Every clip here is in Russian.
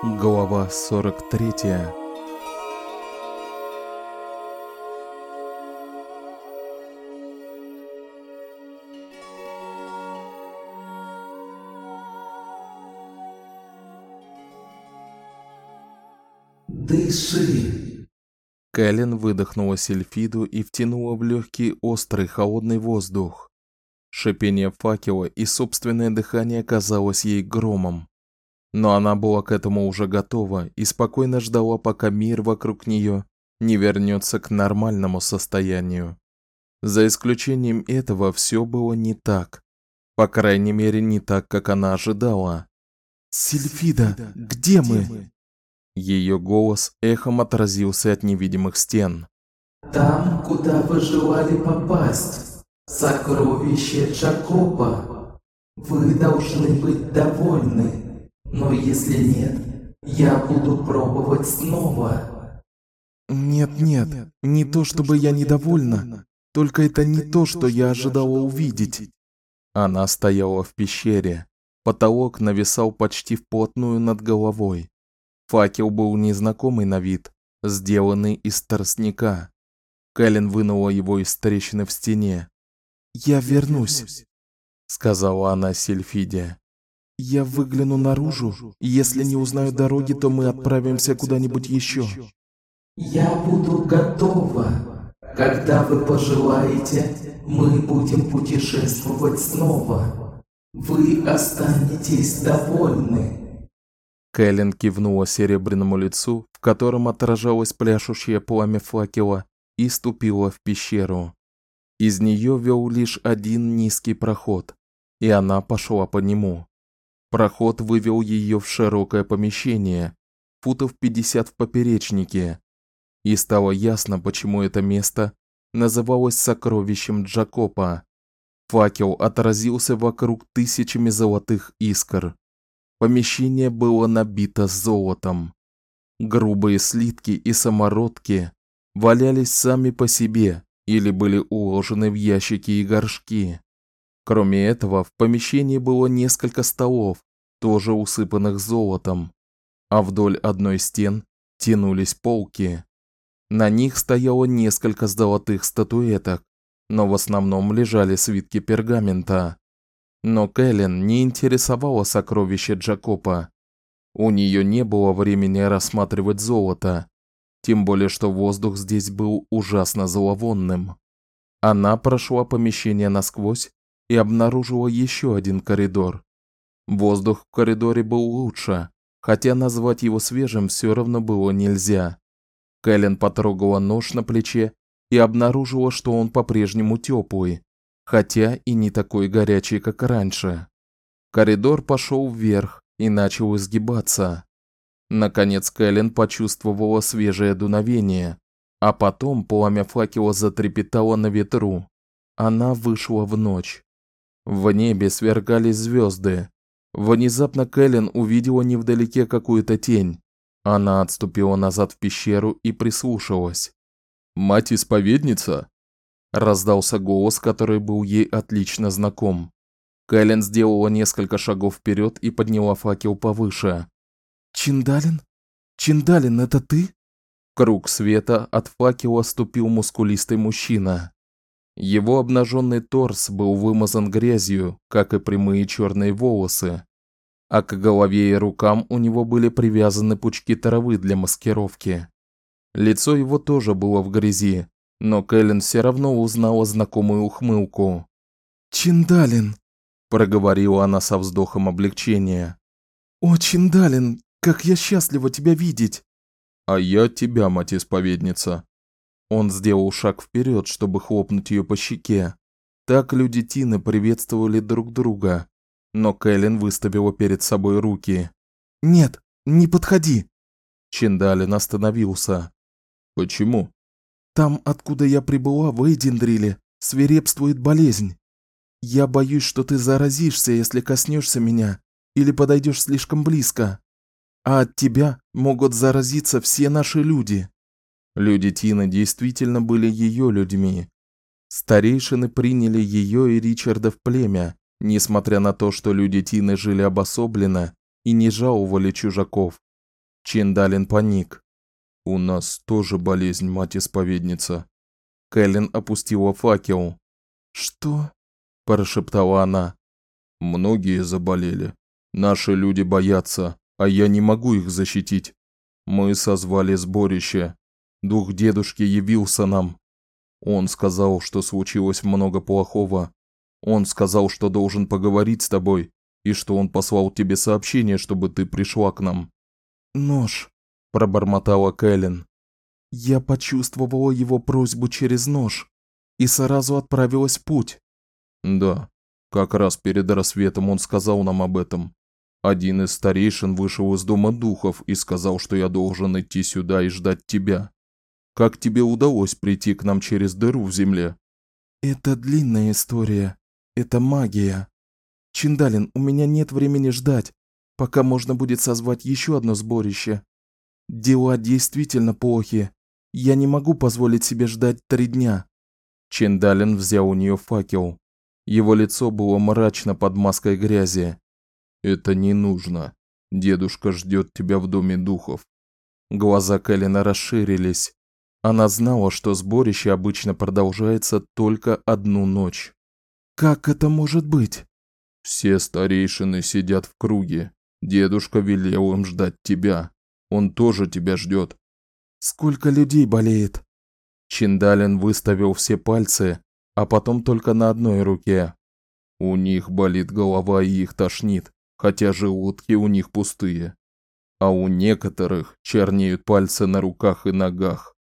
Глава 43. Дыши. Кэлен выдохнула сильфиду и втянула в легкий острый холодный воздух. Шипение факела и собственное дыхание казалось ей громом. Но она была к этому уже готова и спокойно ждала, пока мир вокруг нее не вернется к нормальному состоянию. За исключением этого все было не так. По крайней мере, не так, как она ожидала. Сильфида, где мы? Ее голос эхом отразился от невидимых стен. Там, куда вы желали попасть. Сокровище Джакопа. Вы должны быть довольны. Но если нет, я буду пробовать снова. Нет, не то чтобы я недовольна, только это не то, что я ожидала увидеть. Она стояла в пещере. Потолок нависал почти вплотную над головой. Факел был незнакомый на вид, сделанный из тростника. Кэлен вынула его из трещины в стене. «Я вернусь», — сказала она Сильфиде. «Я выгляну наружу, и если не узнаю дороги, то мы отправимся куда-нибудь еще». Я буду готова. Когда вы пожелаете, мы будем путешествовать снова. Вы останетесь довольны. Кэлен кивнула серебряному лицу, в котором отражалось пляшущее пламя факела, и ступила в пещеру. Из нее вел лишь один низкий проход, и она пошла по нему. Проход вывел ее в широкое помещение, футов 50 в поперечнике, и стало ясно, почему это место называлось сокровищем Джакопа. Факел отразился вокруг тысячами золотых искр. Помещение было набито золотом. Грубые слитки и самородки валялись сами по себе или были уложены в ящики и горшки. Кроме этого, в помещении было несколько столов, тоже усыпанных золотом, а вдоль одной из стен тянулись полки. На них стояло несколько золотых статуэток, но в основном лежали свитки пергамента. Но Кэлен не интересовало сокровище Джакопа. У нее не было времени рассматривать золото, тем более что воздух здесь был ужасно зловонным. Она прошла помещение насквозь и обнаружила еще один коридор. Воздух в коридоре был лучше, хотя назвать его свежим все равно было нельзя. Кэлен потрогала нож на плече и обнаружила, что он по-прежнему теплый, хотя и не такой горячий, как раньше. Коридор пошел вверх и начал изгибаться. Наконец Кэлен почувствовала свежее дуновение, а потом пламя факела затрепетало на ветру. Она вышла в ночь. В небе свергались звезды. Внезапно Кэлен увидела невдалеке какую-то тень. Она отступила назад в пещеру и прислушалась. «Мать-исповедница?» Раздался голос, который был ей отлично знаком. Кэлен сделала несколько шагов вперед и подняла факел повыше. «Чиндалин? Чиндалин, это ты?» В круг света от факела ступил мускулистый мужчина. Его обнаженный торс был вымазан грязью, как и прямые черные волосы, а к голове и рукам у него были привязаны пучки травы для маскировки. Лицо его тоже было в грязи, но Кэлен все равно узнала знакомую ухмылку. «Чиндалин!» – проговорила она со вздохом облегчения. «О, Чиндалин, как я счастлива тебя видеть!» «А я тебя, мать-исповедница!» Он сделал шаг вперед, чтобы хлопнуть ее по щеке. Так люди Тины приветствовали друг друга, но Кэлен выставила перед собой руки. «Нет, не подходи!» Чиндалин остановился. «Почему?» «Там, откуда я прибыла, в Эйдендриле, свирепствует болезнь. Я боюсь, что ты заразишься, если коснешься меня или подойдешь слишком близко. А от тебя могут заразиться все наши люди». Люди Тины действительно были ее людьми. Старейшины приняли ее и Ричарда в племя, несмотря на то, что люди Тины жили обособленно и не жаловали чужаков. Чиндалин паник. «У нас тоже болезнь, мать-исповедница». Кэлен опустила факел. «Что?» – прошептала она. «Многие заболели. Наши люди боятся, а я не могу их защитить. Мы созвали сборище. Дух дедушки явился нам. Он сказал, что случилось много плохого. Он сказал, что должен поговорить с тобой, и что он послал тебе сообщение, чтобы ты пришла к нам». «Нож», – пробормотала Кэлен. «Я почувствовала его просьбу через нож и сразу отправилась в путь». «Да, как раз перед рассветом он сказал нам об этом. Один из старейшин вышел из дома духов и сказал, что я должен идти сюда и ждать тебя. Как тебе удалось прийти к нам через дыру в земле?» «Это длинная история. Это магия. Чиндалин, у меня нет времени ждать, пока можно будет созвать еще одно сборище. Дела действительно плохи. Я не могу позволить себе ждать 3 дня». Чиндалин взял у нее факел. Его лицо было мрачно под маской грязи. «Это не нужно. Дедушка ждет тебя в доме духов». Глаза Кэлена расширились. Она знала, что сборище обычно продолжается только 1 ночь. «Как это может быть?» «Все старейшины сидят в круге. Дедушка велел им ждать тебя. Он тоже тебя ждет». «Сколько людей болеет?» Чиндалин выставил все пальцы, а потом только на одной руке. «У них болит голова и их тошнит, хотя желудки у них пустые. А у некоторых чернеют пальцы на руках и ногах».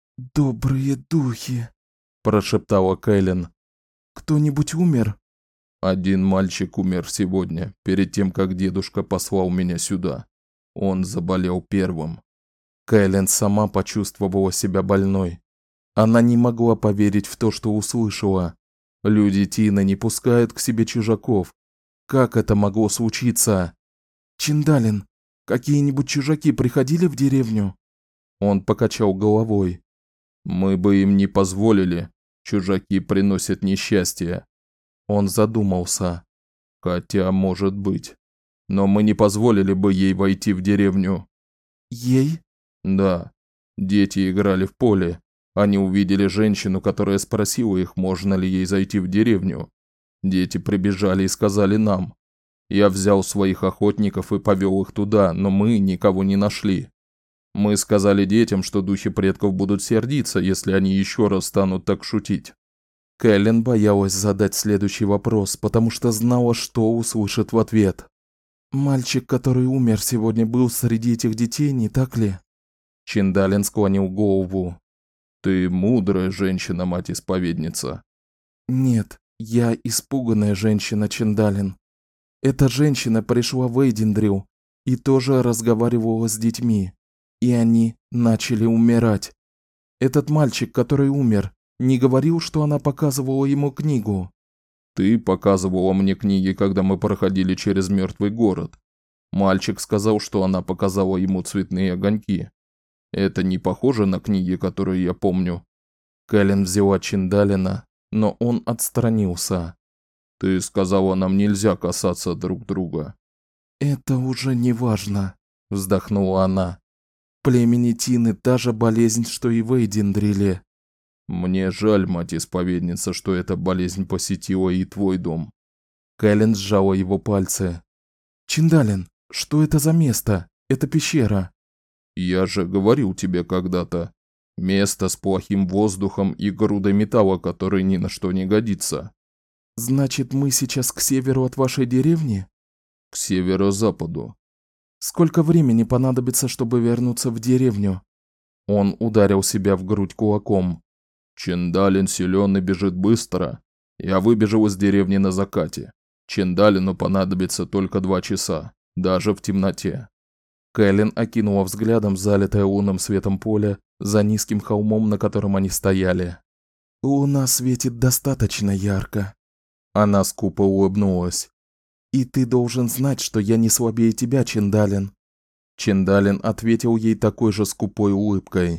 «Добрые духи», – прошептала Кэлен. «Кто-нибудь умер?» «Один мальчик умер сегодня, перед тем, как дедушка послал меня сюда. Он заболел первым». Кэлен сама почувствовала себя больной. Она не могла поверить в то, что услышала. Люди Тины не пускают к себе чужаков. Как это могло случиться? «Чиндалин, какие-нибудь чужаки приходили в деревню?» Он покачал головой. «Мы бы им не позволили. Чужаки приносят несчастье». Он задумался. «Хотя, может быть. Но мы не позволили бы ей войти в деревню». «Ей?» «Да. Дети играли в поле. Они увидели женщину, которая спросила их, можно ли ей зайти в деревню. Дети прибежали и сказали нам. Я взял своих охотников и повел их туда, но мы никого не нашли. Мы сказали детям, что духи предков будут сердиться, если они еще раз станут так шутить». Кэлен боялась задать следующий вопрос, потому что знала, что услышит в ответ. «Мальчик, который умер сегодня, был среди этих детей, не так ли?» Чиндалин склонил голову. «Ты мудрая женщина, мать-исповедница». «Нет, я испуганная женщина, Чиндалин. Эта женщина пришла в Эйдендрил и тоже разговаривала с детьми, и они начали умирать. Этот мальчик, который умер, не говорил, что она показывала ему книгу?» «Ты показывала мне книги, когда мы проходили через мертвый город. Мальчик сказал, что она показала ему цветные огоньки. Это не похоже на книги, которые я помню». Кэлен взяла Чиндалина, но он отстранился. «Ты сказала, нам нельзя касаться друг друга». «Это уже не важно», – вздохнула она. «В племени Тины та же болезнь, что и в Эйдендриле». «Мне жаль, мать-исповедница, что эта болезнь посетила и твой дом». Кэлен сжала его пальцы. «Чиндалин, что это за место? Это пещера?» «Я же говорил тебе когда-то. Место с плохим воздухом и грудой металла, который ни на что не годится». «Значит, мы сейчас к северу от вашей деревни?» «К северо-западу». «Сколько времени понадобится, чтобы вернуться в деревню?» Он ударил себя в грудь кулаком. «Чиндалин силен и бежит быстро. Я выбежал из деревни на закате. Чиндалину понадобится только 2 часа, даже в темноте». Кэлен окинула взглядом залитое лунным светом поле за низким холмом, на котором они стояли. «Луна светит достаточно ярко». Она скупо улыбнулась. «И ты должен знать, что я не слабее тебя, Чиндалин». Чиндалин ответил ей такой же скупой улыбкой.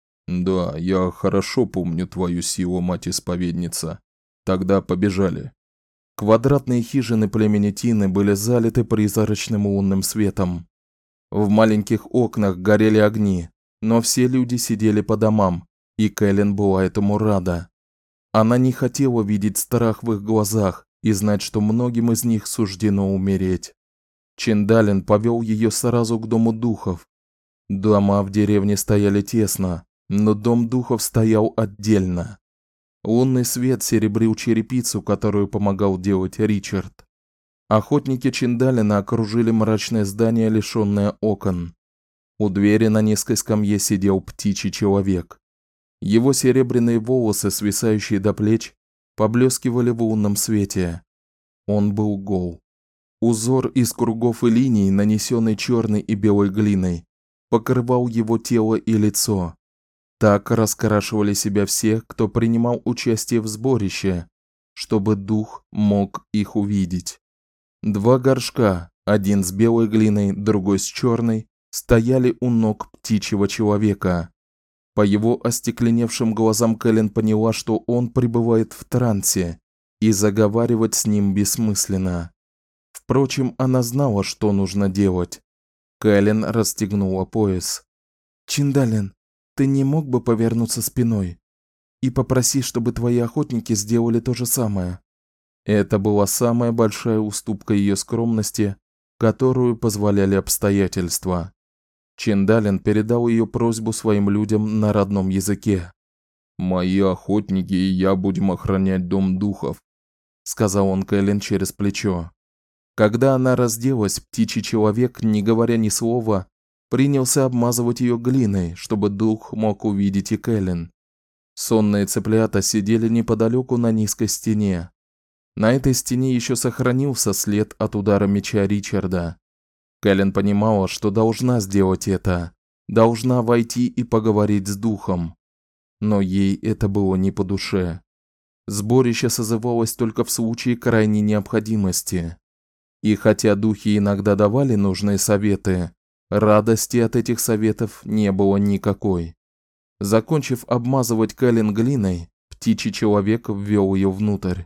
«Да, я хорошо помню твою силу, мать-исповедница. Тогда побежали». Квадратные хижины племени Тины были залиты призрачным лунным светом. В маленьких окнах горели огни, но все люди сидели по домам, и Кэлен была этому рада. Она не хотела видеть страх в их глазах и знать, что многим из них суждено умереть. Чиндалин повел ее сразу к дому духов. Дома в деревне стояли тесно, но дом духов стоял отдельно. Лунный свет серебрил черепицу, которую помогал делать Ричард. Охотники Чиндалина окружили мрачное здание, лишённое окон. У двери на низкой скамье сидел птичий человек. Его серебряные волосы, свисающие до плеч, поблескивали в лунном свете. Он был гол. Узор из кругов и линий, нанесенный черной и белой глиной, покрывал его тело и лицо. Так раскрашивали себя все, кто принимал участие в сборище, чтобы дух мог их увидеть. 2 горшка, один с белой глиной, другой с черной, стояли у ног птичьего человека. По его остекленевшим глазам Кэлен поняла, что он пребывает в трансе, и заговаривать с ним бессмысленно. Впрочем, она знала, что нужно делать. Кэлен расстегнула пояс. «Чиндалин, ты не мог бы повернуться спиной и попроси, чтобы твои охотники сделали то же самое?» Это была самая большая уступка ее скромности, которую позволяли обстоятельства. Чиндалин передал ее просьбу своим людям на родном языке. «Мои охотники и я будем охранять дом духов», — сказал он Кэлен через плечо. Когда она разделась, птичий человек, не говоря ни слова, принялся обмазывать ее глиной, чтобы дух мог увидеть и Кэлен. Сонные цыплята сидели неподалеку на низкой стене. На этой стене еще сохранился след от удара меча Ричарда. Кэлен понимала, что должна сделать это, должна войти и поговорить с духом. Но ей это было не по душе. Сборище созывалось только в случае крайней необходимости. И хотя духи иногда давали нужные советы, радости от этих советов не было никакой. Закончив обмазывать Кэлен глиной, птичий человек ввёл её внутрь.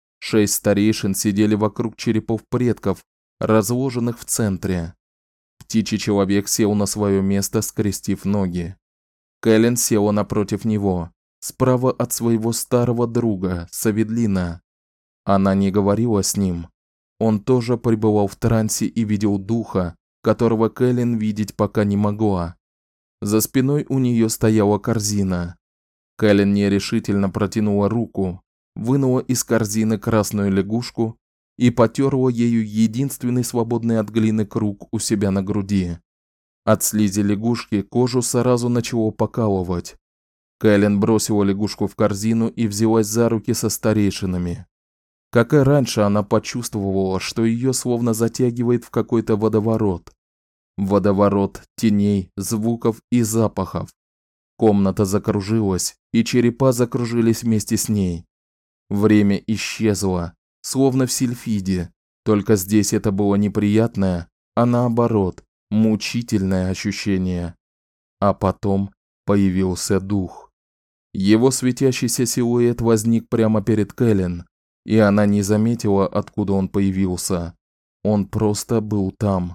6 старейшин сидели вокруг черепов предков, разложенных в центре. Птичий человек сел на своё место, скрестив ноги. Кэлен села напротив него, справа от своего старого друга, Саведлина. Она не говорила с ним. Он тоже пребывал в трансе и видел духа, которого Кэлен видеть пока не могла. За спиной у неё стояла корзина. Кэлен нерешительно протянула руку, вынула из корзины красную лягушку и потёрла ею единственный свободный от глины круг у себя на груди. От слизи лягушки кожу сразу начало покалывать. Кэлен бросила лягушку в корзину и взялась за руки со старейшинами. Как и раньше, она почувствовала, что её словно затягивает в какой-то водоворот. Водоворот теней, звуков и запахов. Комната закружилась, и черепа закружились вместе с ней. Время исчезло, словно в сильфиде, только здесь это было неприятное, а наоборот, мучительное ощущение. А потом появился дух. Его светящийся силуэт возник прямо перед Кэлен, и она не заметила, откуда он появился. Он просто был там.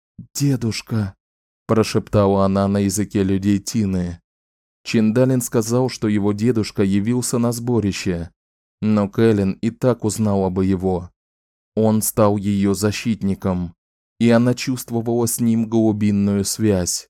«Дедушка», – прошептала она на языке людей Тины. Чиндалин сказал, что его дедушка явился на сборище, но Кэлен и так узнала бы его. Он стал её защитником, и она чувствовала с ним глубинную связь.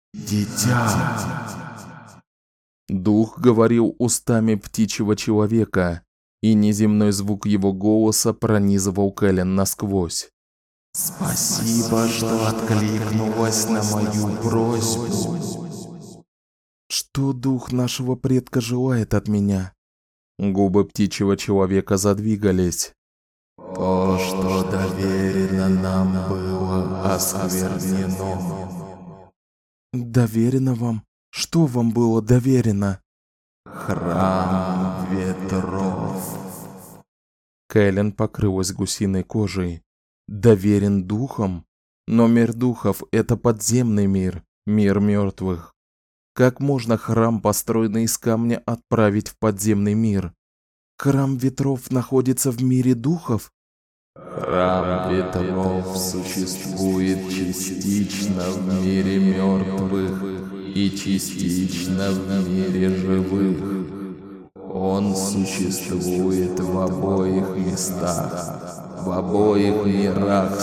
«Дитя!» Дух говорил устами птичьего человека, и неземной звук его голоса пронизывал Кэлен насквозь. «Спасибо, что откликнулась на мою просьбу». «Что дух нашего предка желает от меня?» Губы птичьего человека задвигались. «То, что доверено нам, было осквернено». «Доверено вам? Что вам было доверено?» «Храм ветров». Кэлен покрылась гусиной кожей. Доверен духом? Но мир духов – это подземный мир, мир мёртвых. Как можно храм, построенный из камня, отправить в подземный мир? Храм ветров находится в мире духов? Храм ветров существует частично в мире мертвых и частично в мире живых. Он существует в обоих местах, в обоих мирах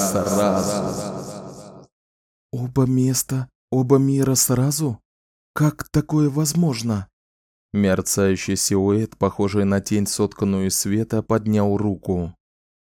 сразу. Оба места, оба мира сразу? Как такое возможно? Мерцающий силуэт, похожий на тень, сотканную из света, поднял руку.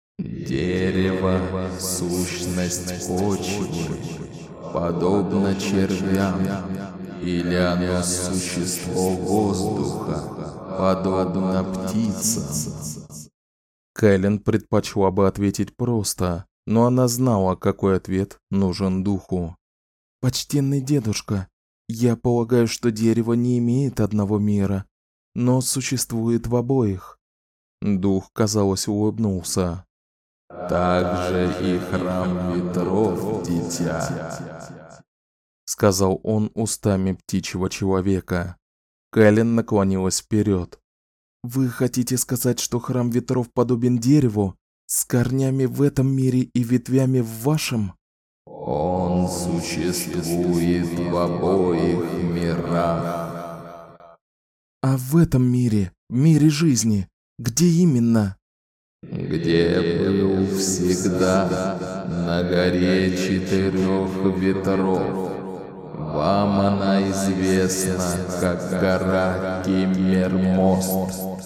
Дерево — сущность почвы, подобно червям, или оно существо воздуха, подобно птицам. Кэлен предпочла бы ответить просто, но она знала, какой ответ нужен духу. «Почтенный дедушка, я полагаю, что дерево не имеет одного мира, но существует в обоих». Дух, казалось, улыбнулся. «Так же и храм ветров, дитя», — сказал он устами птичьего человека. Кэлен наклонилась вперед. «Вы хотите сказать, что храм ветров подобен дереву, с корнями в этом мире и ветвями в вашем?» «Он существует в обоих мирах». «А в этом мире, в мире жизни, где именно?» «Где был всегда, на горе 4 ветров. Вам она известна, как гора Киммер-Мост».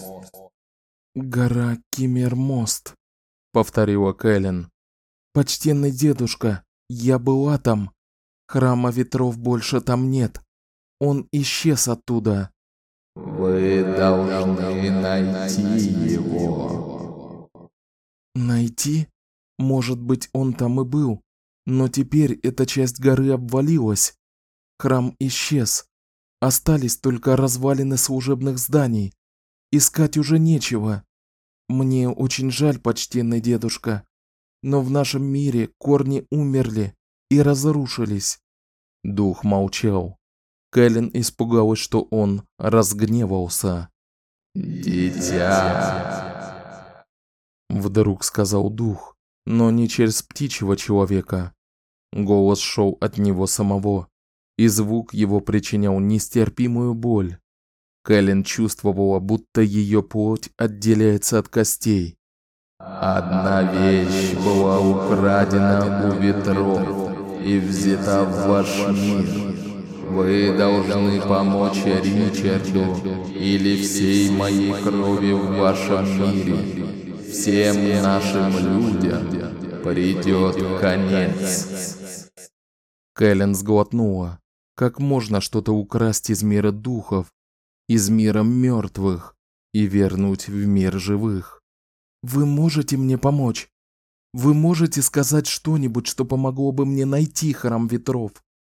«Гора Киммер-Мост», — повторила Кэлен. «Почтенный дедушка, я была там. Храма ветров больше там нет. Он исчез оттуда». «Вы должны найти его». «Найти? Может быть, он там и был, но теперь эта часть горы обвалилась. Храм исчез. Остались только развалины служебных зданий. Искать уже нечего. Мне очень жаль, почтенный дедушка, но в нашем мире корни умерли и разрушились». Дух молчал. Кэлен испугалась, что он разгневался. «Дитя», вдруг сказал дух, но не через птичьего человека. Голос шел от него самого, и звук его причинял нестерпимую боль. Кэлен чувствовала, будто ее плоть отделяется от костей. «Одна вещь была украдена у ветров и взята в ваш мир. Вы должны помочь Ричарду или всей моей крови в вашем мире. Всем нашим людям придет конец». Кэлен сглотнула. Как можно что-то украсть из мира духов, из мира мертвых и вернуть в мир живых? Вы можете мне помочь? Вы можете сказать что-нибудь, что помогло бы мне найти храм ветров?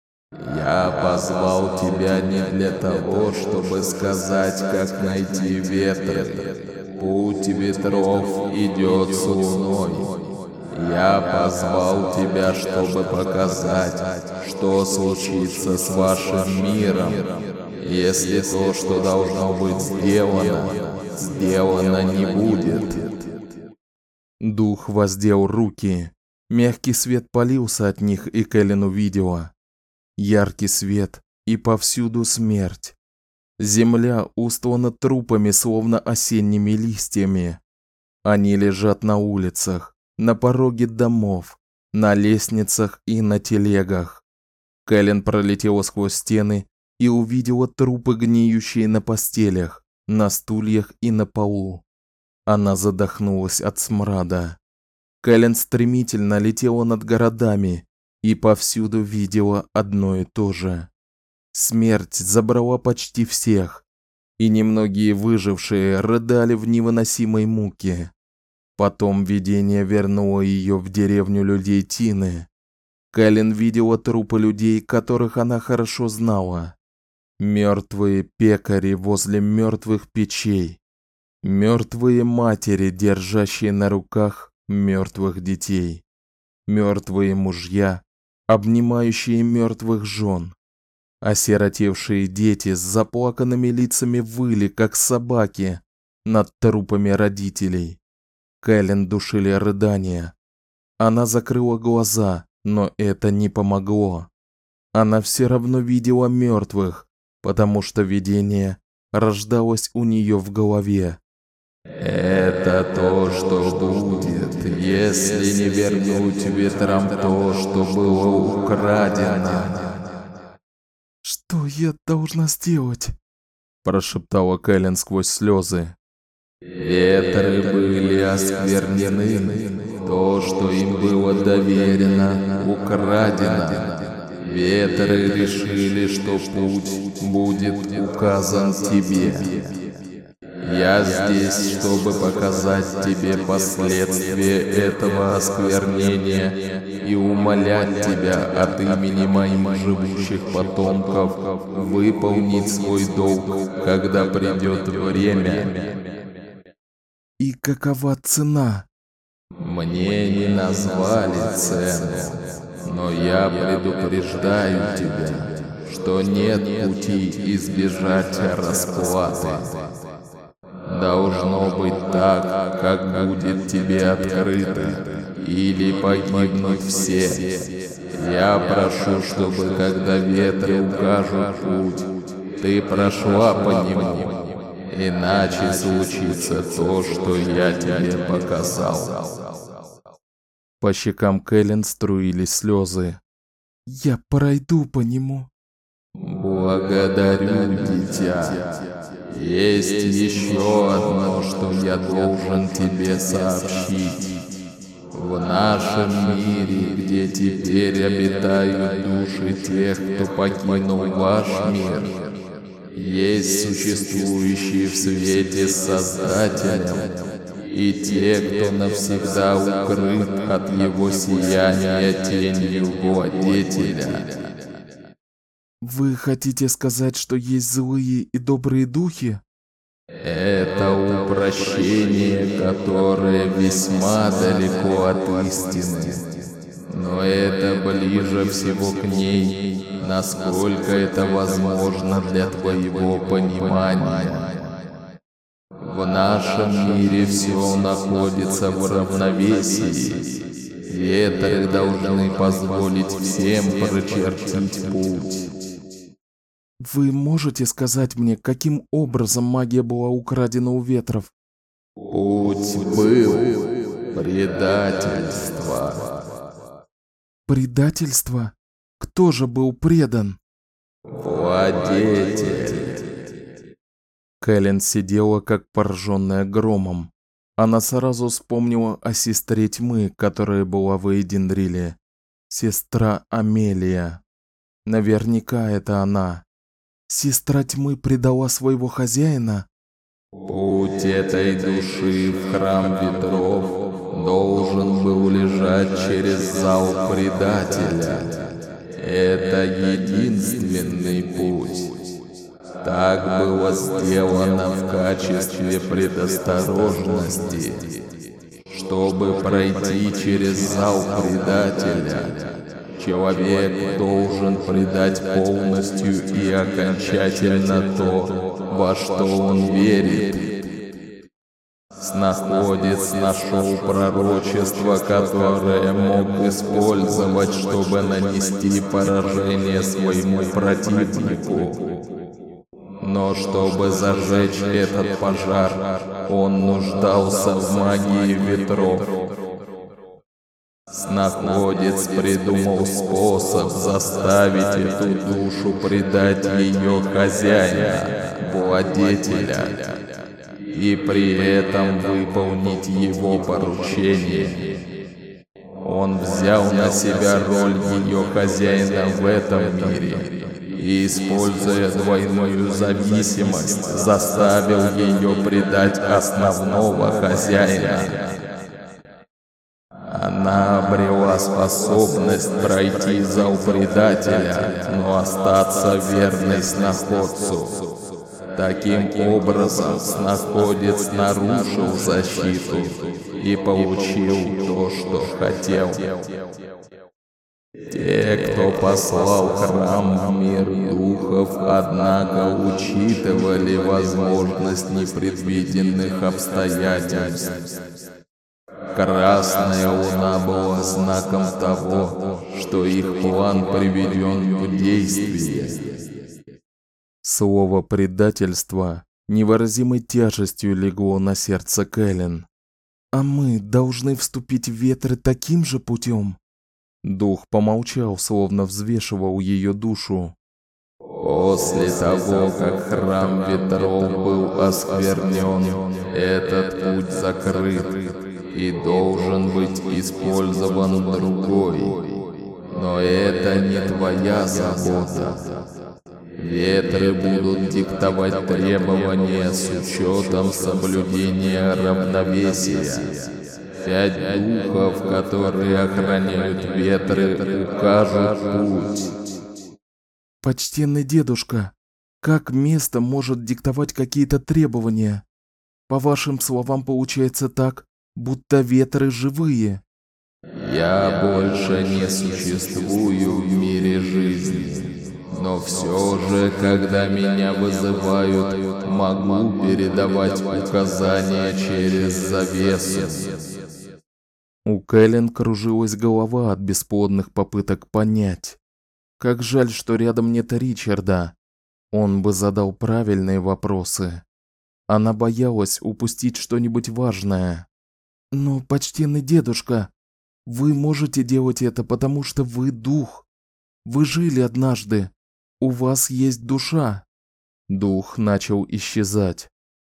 «Я позвал тебя не для того, чтобы сказать, как найти ветры. Путь ветров идет с луной. Я позвал тебя, чтобы показать, что случится с вашим миром, если то, что должно быть сделано, сделано не будет». Дух воздел руки. Мягкий свет палился от них, и Кэлен увидела. Яркий свет, и повсюду смерть. Земля устлана трупами, словно осенними листьями. Они лежат на улицах, на пороге домов, на лестницах и на телегах. Кэлен пролетела сквозь стены и увидела трупы, гниющие на постелях, на стульях и на полу. Она задохнулась от смрада. Кэлен стремительно летела над городами и повсюду видела одно и то же. Смерть забрала почти всех, и немногие выжившие рыдали в невыносимой муке. Потом видение вернуло ее в деревню людей Тины. Кэлен видела трупы людей, которых она хорошо знала. Мертвые пекари возле мертвых печей. Мертвые матери, держащие на руках мертвых детей. Мертвые мужья, обнимающие мертвых жен. Осиротевшие дети с заплаканными лицами выли, как собаки, над трупами родителей. Кэлен душили рыдания, Она закрыла глаза, но это не помогло. Она все равно видела мертвых, потому что видение рождалось у нее в голове. Это то, что будет, если не вернуть ветрам то, что было украдено. Что я должна сделать? Прошептала Кэлен сквозь слезы. Ветры были осквернены, то, что им было доверено, украдено. Ветры решили, что путь будет указан тебе. Я здесь, чтобы показать тебе последствия этого осквернения и умолять тебя от имени моих живущих потомков выполнить свой долг, когда придет время. И какова цена? Мне не назвали цену, но я предупреждаю тебя, что нет пути избежать расплаты. Должно быть так, как будет тебе открыто, или погибнут все. Я прошу, чтобы когда ветры укажут путь, ты прошла по нему. Иначе случится то, что я тебе показал. По щекам Кэлен струились слезы. Я пройду по нему. Благодарю, дитя. Есть еще одно, что я должен тебе сообщить. В нашем мире, где теперь обитают души тех, кто покинул ваш мир, есть существующие в свете с Создателем, и те, кто навсегда укрыт от его сияния тенью Владетеля. Вы хотите сказать, что есть злые и добрые духи? Это упрощение, которое весьма далеко от истины. Но это ближе всего к ней, насколько это возможно для твоего понимания. В нашем мире все находится в равновесии. Ветры должны позволить всем прочертить путь. Вы можете сказать мне, каким образом магия была украдена у ветров? Путь был предательство. Предательство? Кто же был предан? Владетель. Кэлен сидела как пораженная громом. Она сразу вспомнила о сестре тьмы, которая была в Эйдендриле. Сестра Амелия. Наверняка это она. Сестра тьмы предала своего хозяина? Путь этой души в храм ветров должен был лежать через зал предателя. Это единственный путь. Так было сделано в качестве предосторожности, чтобы пройти через зал предателя. Человек должен предать полностью и окончательно то, во что он верит. Снаходец нашел пророчество, которое мог использовать, чтобы нанести поражение своему противнику. Но чтобы зажечь этот пожар, он нуждался в магии ветров. Снаходец придумал способ заставить эту душу предать ее хозяина, Владетеля, и при этом выполнить его поручение. Он взял на себя роль ее хозяина в этом мире и, используя двойную зависимость, заставил ее предать основного хозяина. Она обрела способность пройти зал предателя, но остаться верной снаходцу. Таким образом, снаходец нарушил защиту и получил то, что хотел. Те, кто послал храм в мир духов, однако учитывали возможность непредвиденных обстоятельств. красная луна была знаком того, что их план приведен в действие. Слово предательство невыразимой тяжестью легло на сердце Кэлен. А мы должны вступить в ветры таким же путем. Дух помолчал, словно взвешивал ее душу. После того, как храм ветров был осквернен, этот путь закрыт и должен быть использован другой. Но это не твоя забота. Ветры будут диктовать требования с учетом соблюдения равновесия. 5 духов, которые охраняют ветры, укажут путь. Почтенный дедушка, как место может диктовать какие-то требования? По вашим словам, получается так, будто ветры живые. Я больше не существую в мире жизни, но все же, когда меня вызывают, могу передавать указания через завесу. У Кэлен кружилась голова от бесплодных попыток понять. Как жаль, что рядом нет Ричарда. Он бы задал правильные вопросы. Она боялась упустить что-нибудь важное. Но, почтенный дедушка, вы можете делать это, потому что вы дух. Вы жили однажды. У вас есть душа. Дух начал исчезать.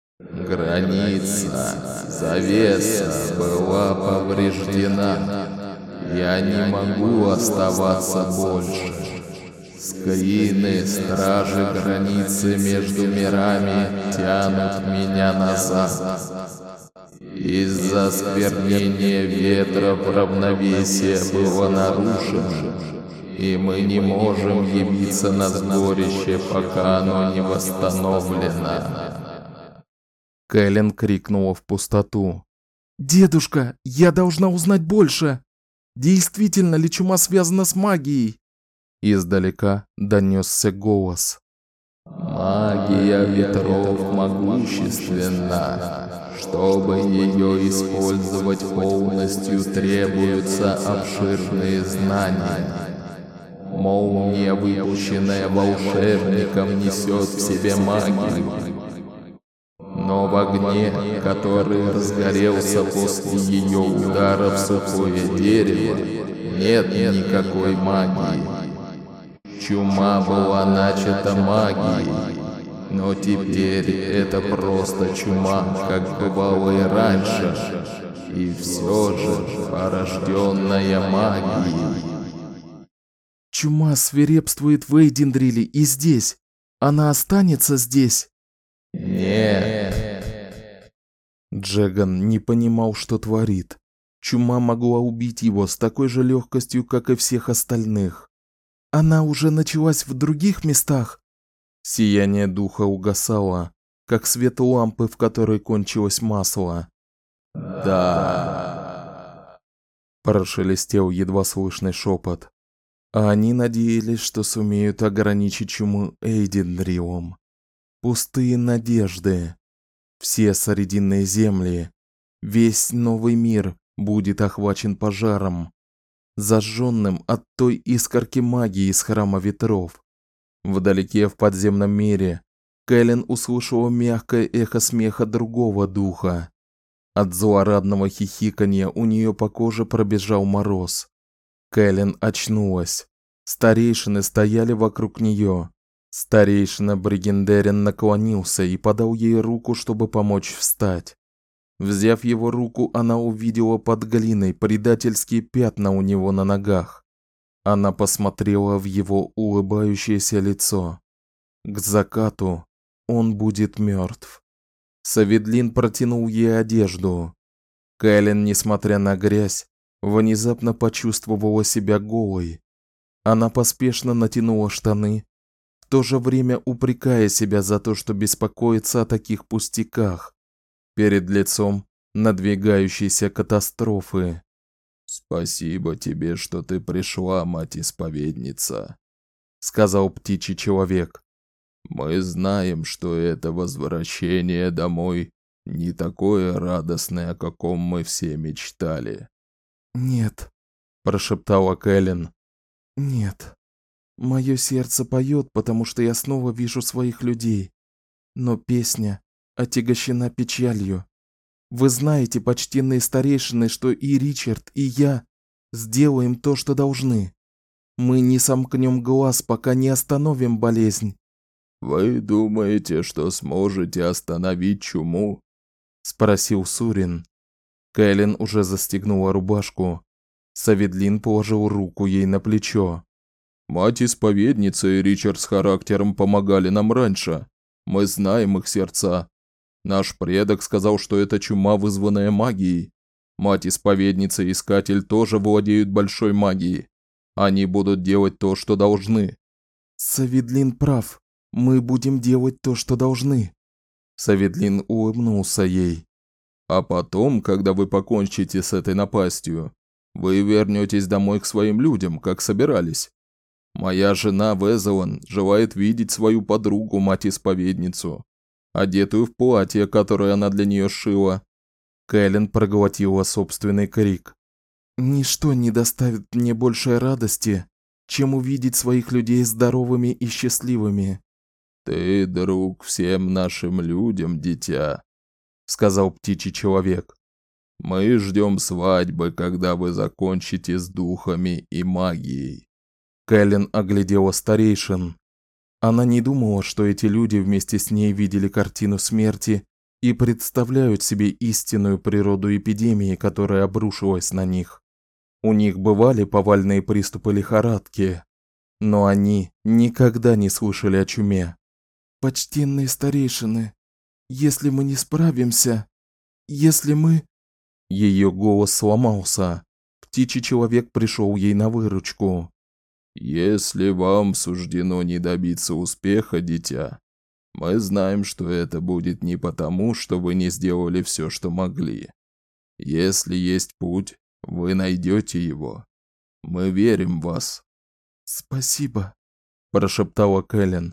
Граница, завеса была повреждена. Я не могу оставаться больше. Скрины, стражи границы между мирами тянут меня назад. Из-за осквернения ветров равновесие было нарушено, и мы не можем явиться на сборище, пока оно не восстановлено. Кэлен крикнула в пустоту. «Дедушка, я должна узнать больше! Действительно ли чума связана с магией?» Издалека донесся голос. Магия ветров могущественна. Чтобы ее использовать полностью, требуются обширные знания. Молния, выпущенная волшебником, несет в себе магию. Но в огне, который разгорелся после ее удара в сухое дерево, нет никакой магии. Чума была начата магией, но теперь это просто чума, как бывало и раньше, и все же порожденная магией. Чума свирепствует в Эйдендриле и здесь. Она останется здесь? Нет. Джеган не понимал, что творит. Чума могла убить его с такой же легкостью, как и всех остальных. Она уже началась в других местах. Сияние духа угасало, как свет лампы, в которой кончилось масло. Да. Прошелестел едва слышный шепот. А они надеялись, что сумеют ограничить чуму Эйдендрилом. Пустые надежды. Все Срединные земли, весь новый мир будет охвачен пожаром, зажженным от той искорки магии из храма ветров. Вдалеке в подземном мире Кэлен услышала мягкое эхо смеха другого духа. От злорадного хихиканья у нее по коже пробежал мороз. Кэлен очнулась. Старейшины стояли вокруг нее. Старейшина Бригендерин наклонился и подал ей руку, чтобы помочь встать. Взяв его руку, она увидела под глиной предательские пятна у него на ногах. Она посмотрела в его улыбающееся лицо. К закату он будет мертв. Саведлин протянул ей одежду. Кэлен, несмотря на грязь, внезапно почувствовала себя голой. Она поспешно натянула штаны, в то же время упрекая себя за то, что беспокоится о таких пустяках перед лицом надвигающейся катастрофы. «Спасибо тебе, что ты пришла, мать-исповедница», — сказал птичий человек. «Мы знаем, что это возвращение домой Не такое радостное, о каком мы все мечтали». «Нет», – прошептала Кэлен. «Нет. Мое сердце поет, потому что я снова вижу своих людей. Но песня отягощена печалью. Вы знаете, почтенные старейшины, что и Ричард, и я сделаем то, что должны. Мы не сомкнем глаз, пока не остановим болезнь». «Вы думаете, что сможете остановить чуму?» – спросил Сурин. Кэлен уже застегнула рубашку. Саведлин положил руку ей на плечо. «Мать-исповедница и Ричард с характером помогали нам раньше. Мы знаем их сердца. Наш предок сказал, что это чума, вызванная магией. Мать-исповедница и Искатель тоже владеют большой магией. Они будут делать то, что должны». «Саведлин прав. Мы будем делать то, что должны». Саведлин улыбнулся ей. «А потом, когда вы покончите с этой напастью, вы вернетесь домой к своим людям, как собирались. Моя жена Везелан желает видеть свою подругу, мать-исповедницу, одетую в платье, которое она для нее шила». Кэлен проглотила собственный крик. «Ничто не доставит мне большей радости, чем увидеть своих людей здоровыми и счастливыми». «Ты друг всем нашим людям, дитя», — сказал птичий человек. «Мы ждем свадьбы, когда вы закончите с духами и магией». Кэлен оглядела старейшин. Она не думала, что эти люди вместе с ней видели картину смерти и представляют себе истинную природу эпидемии, которая обрушилась на них. У них бывали повальные приступы лихорадки, но они никогда не слышали о чуме. «Почтенные старейшины, если мы не справимся, если мы…» Ее голос сломался. Птичий человек пришел ей на выручку. «Если вам суждено не добиться успеха, дитя, мы знаем, что это будет не потому, что вы не сделали все, что могли. Если есть путь, вы найдете его. Мы верим в вас». «Спасибо», – прошептала Кэлен.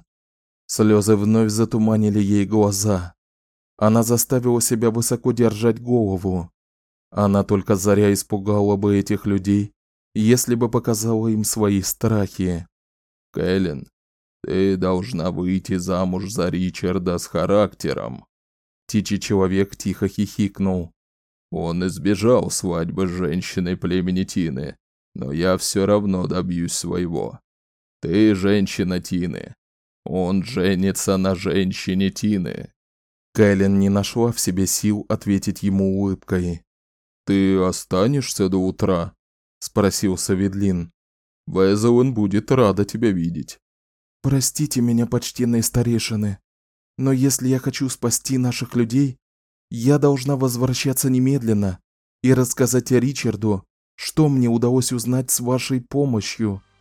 Слезы вновь затуманили ей глаза. Она заставила себя высоко держать голову. Она только зря испугала бы этих людей, если бы показала им свои страхи. «Кэлен, ты должна выйти замуж за Ричарда с характером». Птичий человек тихо хихикнул. «Он избежал свадьбы с женщиной племени Тины, но я все равно добьюсь своего. Ты женщина Тины. Он женится на женщине Тины». Кэлен не нашла в себе сил ответить ему улыбкой. «Ты останешься до утра?» – спросил Саведлин. «Везелан будет рада тебя видеть». «Простите меня, почтенные старейшины, но если я хочу спасти наших людей, я должна возвращаться немедленно и рассказать Ричарду, что мне удалось узнать с вашей помощью».